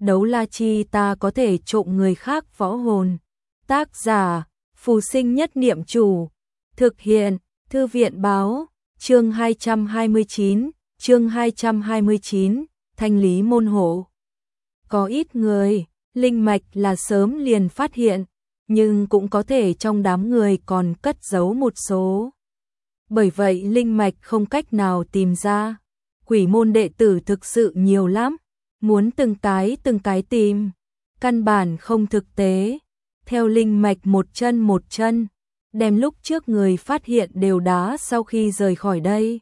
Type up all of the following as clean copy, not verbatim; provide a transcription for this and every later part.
đấu la chi ta có thể trộm người khác võ hồn. Tác giả, Phù Sinh Nhất Niệm Chủ. Thực hiện, Thư viện báo, chương 229, thanh lý môn hộ. Có ít người, linh mạch là sớm liền phát hiện, nhưng cũng có thể trong đám người còn cất giấu một số. Bởi vậy linh mạch không cách nào tìm ra. Quỷ môn đệ tử thực sự nhiều lắm, muốn từng cái tìm, căn bản không thực tế. Theo linh mạch một chân, đem lúc trước người phát hiện đều đá sau khi rời khỏi đây.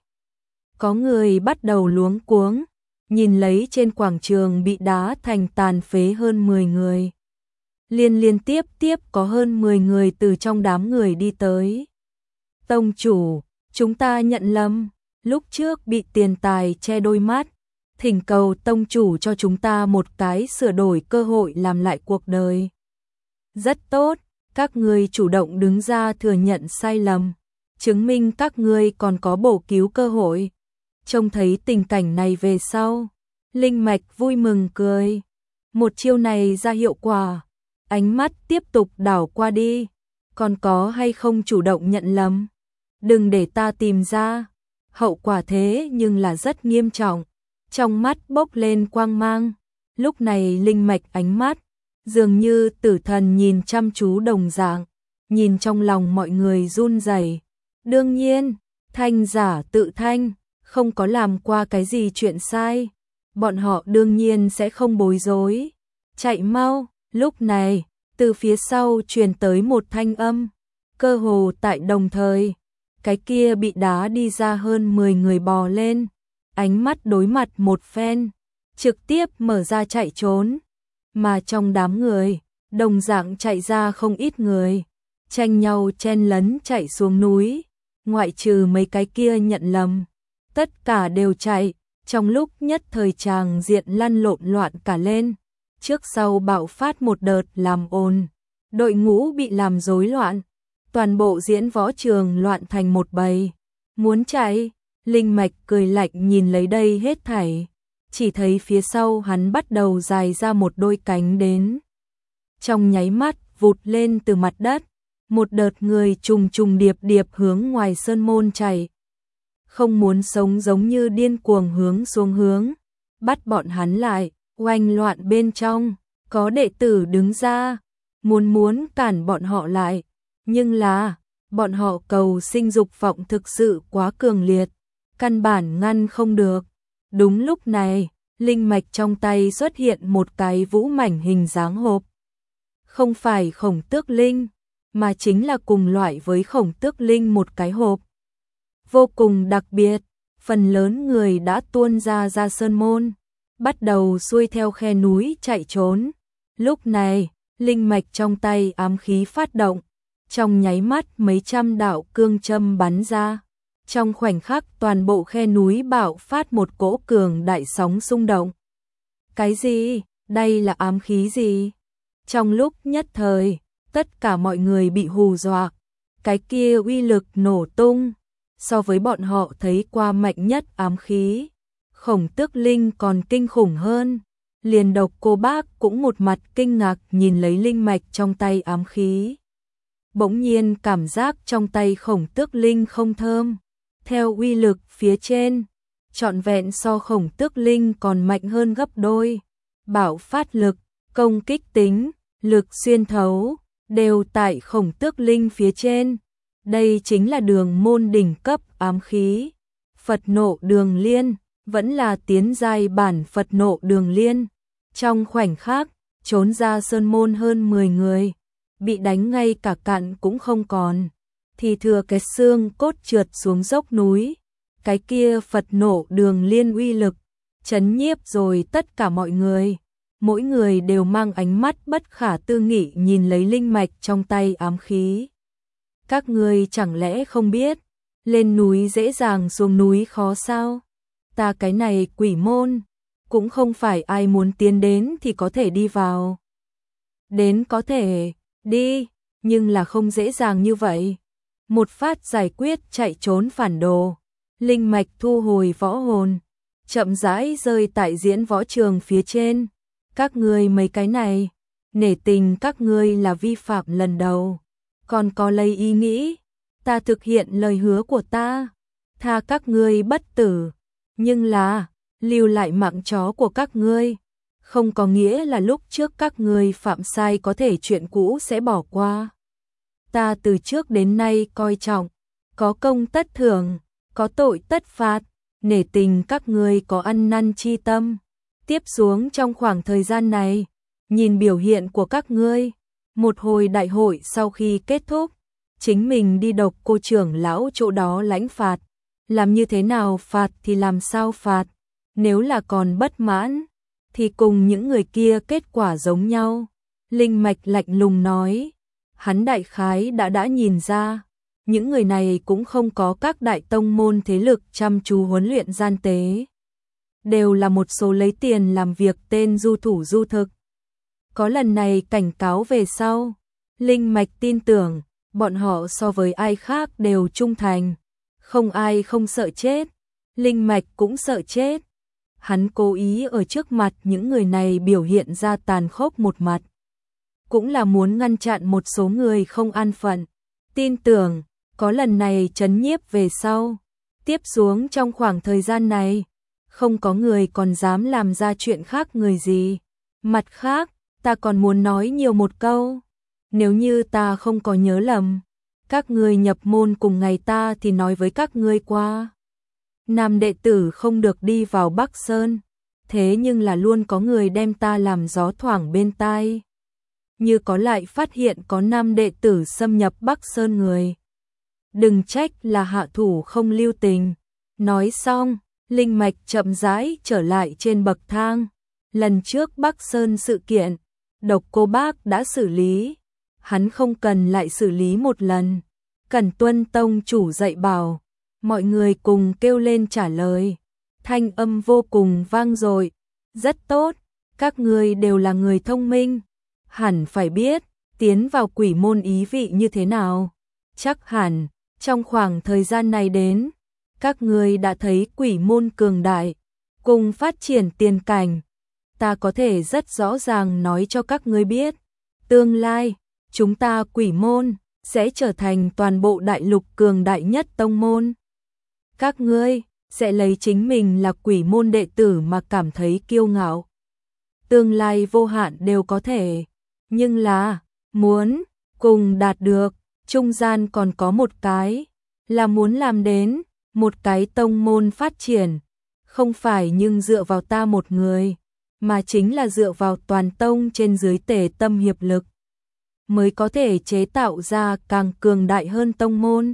Có người bắt đầu luống cuống, nhìn lấy trên quảng trường bị đá thành tàn phế hơn 10 người. Liên tiếp có hơn 10 người từ trong đám người đi tới. Tông chủ, chúng ta nhận lầm, lúc trước bị tiền tài che đôi mắt, thỉnh cầu tông chủ cho chúng ta một cái sửa đổi cơ hội làm lại cuộc đời. Rất tốt, các ngươi chủ động đứng ra thừa nhận sai lầm, chứng minh các ngươi còn có bổ cứu cơ hội. Trông thấy tình cảnh này về sau, linh mạch vui mừng cười. Một chiêu này ra hiệu quả, ánh mắt tiếp tục đảo qua đi, còn có hay không chủ động nhận lầm. Đừng để ta tìm ra, hậu quả thế nhưng là rất nghiêm trọng. Trong mắt bốc lên quang mang, lúc này linh mạch ánh mắt dường như tử thần nhìn chăm chú đồng dạng, nhìn trong lòng mọi người run rẩy. Đương nhiên, thanh giả tự thanh, không có làm qua cái gì chuyện sai, bọn họ đương nhiên sẽ không bối rối. Chạy mau, lúc này, từ phía sau truyền tới một thanh âm, cơ hồ tại đồng thời, cái kia bị đá đi ra hơn 10 người bò lên, ánh mắt đối mặt một phen, trực tiếp mở ra chạy trốn. Mà trong đám người, đồng dạng chạy ra không ít người, tranh nhau chen lấn chạy xuống núi, ngoại trừ mấy cái kia nhận lầm. Tất cả đều chạy, trong lúc nhất thời tràng diện lăn lộn loạn cả lên, trước sau bạo phát một đợt làm ồn, đội ngũ bị làm rối loạn, toàn bộ diễn võ trường loạn thành một bầy. Muốn chạy, linh mạch cười lạnh nhìn lấy đây hết thảy. Chỉ thấy phía sau hắn bắt đầu dài ra một đôi cánh đến. Trong nháy mắt vụt lên từ mặt đất, một đợt người trùng điệp hướng ngoài sơn môn chạy. Không muốn sống giống như điên cuồng hướng xuống hướng, bắt bọn hắn lại, oanh loạn bên trong, có đệ tử đứng ra, muốn cản bọn họ lại, nhưng là, bọn họ cầu sinh dục vọng thực sự quá cường liệt, căn bản ngăn không được. Đúng lúc này, linh mạch trong tay xuất hiện một cái vũ mảnh hình dáng hộp. Không phải khổng tước linh, mà chính là cùng loại với khổng tước linh một cái hộp. Vô cùng đặc biệt, phần lớn người đã tuôn ra sơn môn, bắt đầu xuôi theo khe núi chạy trốn. Lúc này, linh mạch trong tay ám khí phát động, trong nháy mắt mấy trăm đạo cương châm bắn ra. Trong khoảnh khắc toàn bộ khe núi bạo phát một cỗ cường đại sóng xung động. Cái gì? Đây là ám khí gì? Trong lúc nhất thời, tất cả mọi người bị hù dọa. Cái kia uy lực nổ tung, so với bọn họ thấy qua mạnh nhất ám khí. Khổng tước linh còn kinh khủng hơn. Liền độc cô bác cũng một mặt kinh ngạc nhìn lấy linh mạch trong tay ám khí. Bỗng nhiên cảm giác trong tay khổng tước linh không thơm. Theo uy lực phía trên, trọn vẹn so khổng tước linh còn mạnh hơn gấp đôi. Bạo phát lực, công kích tính, lực xuyên thấu, đều tại khổng tước linh phía trên. Đây chính là đường môn đỉnh cấp ám khí. Phật nộ đường liên, vẫn là tiến giai bản Phật nộ đường liên. Trong khoảnh khắc, trốn ra sơn môn hơn 10 người, bị đánh ngay cả cặn cũng không còn. Thì thừa cái xương cốt trượt xuống dốc núi. Cái kia Phật nộ đường liên uy lực, chấn nhiếp rồi tất cả mọi người. Mỗi người đều mang ánh mắt bất khả tư nghị nhìn lấy linh mạch trong tay ám khí. Các ngươi chẳng lẽ không biết, lên núi dễ dàng xuống núi khó sao? Ta cái này quỷ môn, cũng không phải ai muốn tiến đến thì có thể đi vào. Đến có thể, đi, nhưng là không dễ dàng như vậy. Một phát giải quyết chạy trốn phản đồ, linh mạch thu hồi võ hồn, chậm rãi rơi tại diễn võ trường phía trên, Các ngươi mấy cái này, nể tình các ngươi là vi phạm lần đầu, còn có lấy ý nghĩ, ta thực hiện lời hứa của ta, tha các ngươi bất tử, nhưng là lưu lại mạng chó của các ngươi, không có nghĩa là lúc trước các ngươi phạm sai có thể chuyện cũ sẽ bỏ qua. Ta từ trước đến nay coi trọng, có công tất thưởng, có tội tất phạt, nể tình các ngươi có ăn năn chi tâm. Tiếp xuống trong khoảng thời gian này, nhìn biểu hiện của các ngươi, một hồi đại hội sau khi kết thúc, chính mình đi Độc Cô trưởng lão chỗ đó lãnh phạt, làm như thế nào phạt thì làm sao phạt, nếu là còn bất mãn, thì cùng những người kia kết quả giống nhau. Linh Mạch lạnh lùng nói, hắn đại khái đã nhìn ra, những người này cũng không có các đại tông môn thế lực chăm chú huấn luyện gian tế. Đều là một số lấy tiền làm việc tên du thủ du thực. Có lần này cảnh cáo về sau, Linh Mạch tin tưởng, bọn họ so với ai khác đều trung thành, không ai không sợ chết, Linh Mạch cũng sợ chết. Hắn cố ý ở trước mặt những người này biểu hiện ra tàn khốc một mặt, cũng là muốn ngăn chặn một số người không an phận. Tin tưởng, có lần này trấn nhiếp về sau, tiếp xuống trong khoảng thời gian này, không có người còn dám làm ra chuyện khác người gì. Mặt khác, ta còn muốn nói nhiều một câu, nếu như ta không có nhớ lầm, các ngươi nhập môn cùng ngày ta thì nói với các ngươi qua. Nam đệ tử không được đi vào Bắc Sơn, thế nhưng là luôn có người đem ta làm gió thoảng bên tai. Như có lại phát hiện có nam đệ tử xâm nhập Bắc Sơn người. Đừng trách là hạ thủ không lưu tình. Nói xong, Linh Mạch chậm rãi trở lại trên bậc thang. Lần trước Bắc Sơn sự kiện, Độc Cô Bác đã xử lý. Hắn không cần lại xử lý một lần. Cần tuân tông chủ dạy bảo. Mọi người cùng kêu lên trả lời. Thanh âm vô cùng vang dội. Rất tốt, các ngươi đều là người thông minh. Hẳn phải biết, tiến vào quỷ môn ý vị như thế nào. Chắc hẳn, trong khoảng thời gian này đến, các ngươi đã thấy quỷ môn cường đại, cùng phát triển tiền cảnh. Ta có thể rất rõ ràng nói cho các ngươi biết, tương lai, chúng ta quỷ môn, sẽ trở thành toàn bộ đại lục cường đại nhất tông môn. Các ngươi, sẽ lấy chính mình là quỷ môn đệ tử mà cảm thấy kiêu ngạo. Tương lai vô hạn đều có thể, nhưng là, muốn, cùng đạt được, trung gian còn có một cái, là muốn làm đến, một cái tông môn phát triển, không phải nhưng dựa vào ta một người, mà chính là dựa vào toàn tông trên dưới tề tâm hiệp lực, mới có thể chế tạo ra càng cường đại hơn tông môn.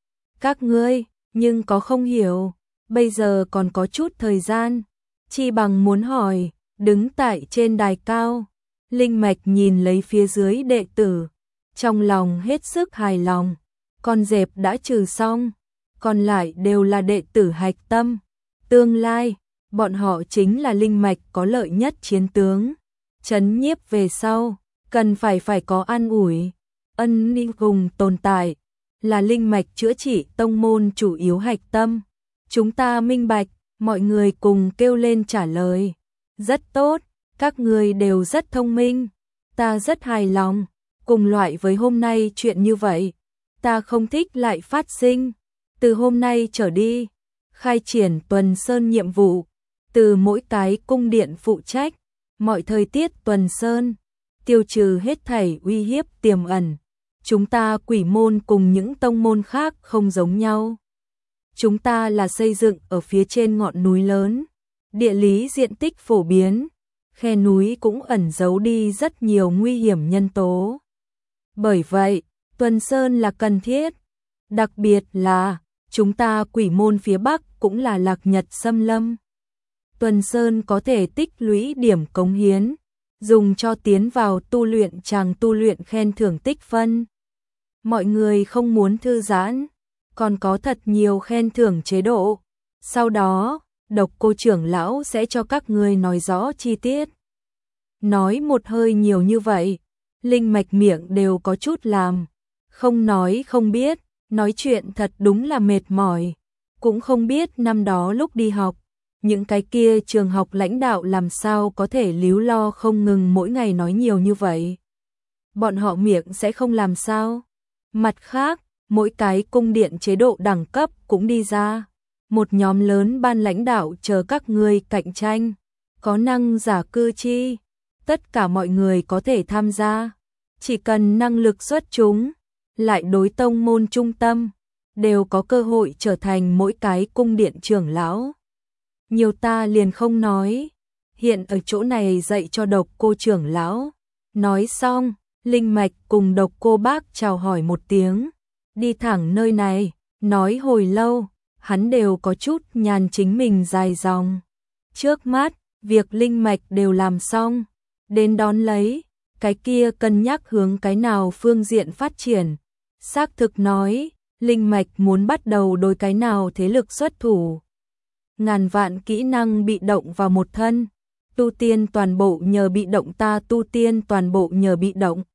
Các ngươi, nhưng có không hiểu, bây giờ còn có chút thời gian, chi bằng muốn hỏi, đứng tại trên đài cao, Linh Mạch nhìn lấy phía dưới đệ tử, trong lòng hết sức hài lòng, con dẹp đã trừ xong, còn lại đều là đệ tử hạch tâm, tương lai, bọn họ chính là Linh Mạch có lợi nhất chiến tướng, trấn nhiếp về sau, cần phải có an ủi, ân ninh cùng tồn tại, là Linh Mạch chữa trị tông môn chủ yếu hạch tâm. Chúng ta minh bạch, mọi người cùng kêu lên trả lời. Rất tốt, các người đều rất thông minh, ta rất hài lòng, cùng loại với hôm nay chuyện như vậy, ta không thích lại phát sinh. Từ hôm nay trở đi, khai triển tuần sơn nhiệm vụ, từ mỗi cái cung điện phụ trách, mọi thời tiết tuần sơn, tiêu trừ hết thảy uy hiếp tiềm ẩn. Chúng ta quỷ môn cùng những tông môn khác không giống nhau. Chúng ta là xây dựng ở phía trên ngọn núi lớn, địa lý diện tích phổ biến, khe núi cũng ẩn giấu đi rất nhiều nguy hiểm nhân tố. Bởi vậy, tuần sơn là cần thiết, đặc biệt là chúng ta quỷ môn phía Bắc cũng là Lạc Nhật xâm lâm. Tuần sơn có thể tích lũy điểm cống hiến, dùng cho tiến vào tu luyện chàng tu luyện khen thưởng tích phân. Mọi người không muốn thư giãn, còn có thật nhiều khen thưởng chế độ. Sau đó, Độc Cô trưởng lão sẽ cho các người nói rõ chi tiết. Nói một hơi nhiều như vậy, Linh Mạch miệng đều có chút làm. Không nói không biết, nói chuyện thật đúng là mệt mỏi. Cũng không biết năm đó lúc đi học, những cái kia trường học lãnh đạo làm sao có thể líu lo không ngừng mỗi ngày nói nhiều như vậy. Bọn họ miệng sẽ không làm sao. Mặt khác, mỗi cái cung điện chế độ đẳng cấp cũng đi ra. Một nhóm lớn ban lãnh đạo chờ các ngươi cạnh tranh. Có năng giả cư chi. Tất cả mọi người có thể tham gia. Chỉ cần năng lực xuất chúng, lại đối tông môn trung tâm, đều có cơ hội trở thành mỗi cái cung điện trưởng lão. Nhiều ta liền không nói. Hiện ở chỗ này dạy cho Độc Cô trưởng lão. Nói xong, Linh Mạch cùng Độc Cô bác chào hỏi một tiếng. Đi thẳng nơi này, nói hồi lâu, hắn đều có chút nhàn chính mình dài dòng. Trước mắt, việc Linh Mạch đều làm xong. Đến đón lấy, cái kia cân nhắc hướng cái nào phương diện phát triển. Xác thực nói, Linh Mạch muốn bắt đầu đối cái nào thế lực xuất thủ. Ngàn vạn kỹ năng bị động vào một thân. Tu tiên toàn bộ nhờ bị động, ta tu tiên toàn bộ nhờ bị động.